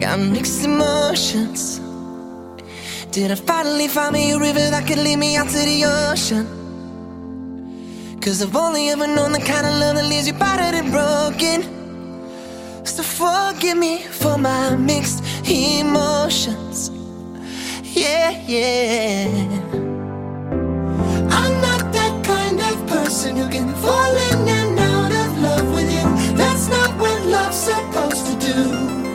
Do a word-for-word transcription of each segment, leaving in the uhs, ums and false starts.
got mixed emotions. Did I finally find me a river that could lead me out to the ocean? Cause I've only ever known the kind of love that leaves you battered and broken. So forgive me for my mixed emotions. Yeah, yeah. I'm not that kind of person who can fall in and out of love with you. That's not what love's supposed to do.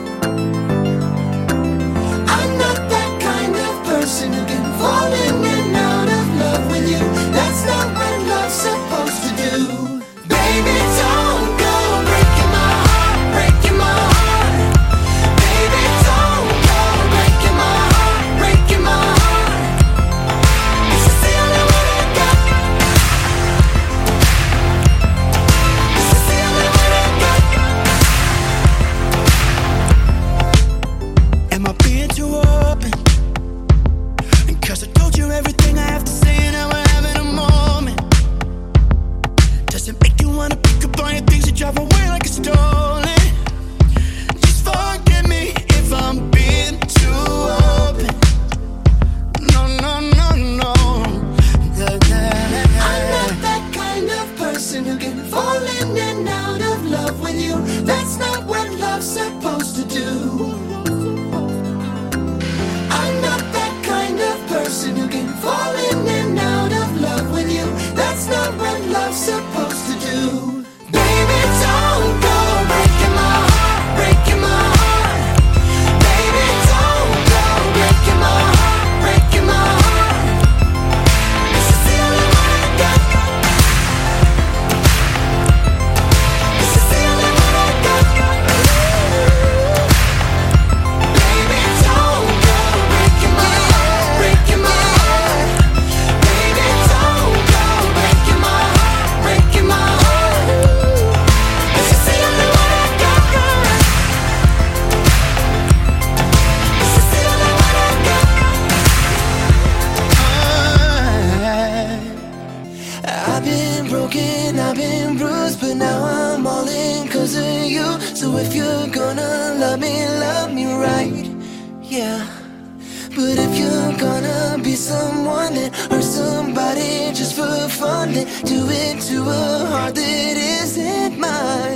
I'm not that kind of person who can fall in and out of love with you. That's not what love's supposed to do. Baby, don't go breaking my heart, breaking my heart. Baby, don't go breaking my heart, breaking my heart. This is the only one I got. This is the only one I got. Am I being too open? Cause I told you everything I have to say and now we're having a moment. Does it make you wanna pick up all your things and drive away like it's stolen? Just forgive me if I'm being too open. No, no, no, no. I'm not that kind of person who can fall in and out of love with you. That's not what love's supposed to do. I'm not that kind of person who can fall in and out of love with you. That's not what love's supposed to do. Baby, don't go breaking my heart, breaking my heart. Baby, don't go breaking my heart, breaking my heart. This is the only one I got. This is the only one I got. Baby, don't go breaking my heart, breaking my heart. Baby, don't go breaking my heart, breaking my heart. This is the only one I got. This is the only one I got. I've been broken, I've been bruised, but now I'm all in cause of you. So if you're gonna love me, love me right, yeah. But if you're gonna be someone that hurts somebody just for fun, then do it to a heart that isn't mine.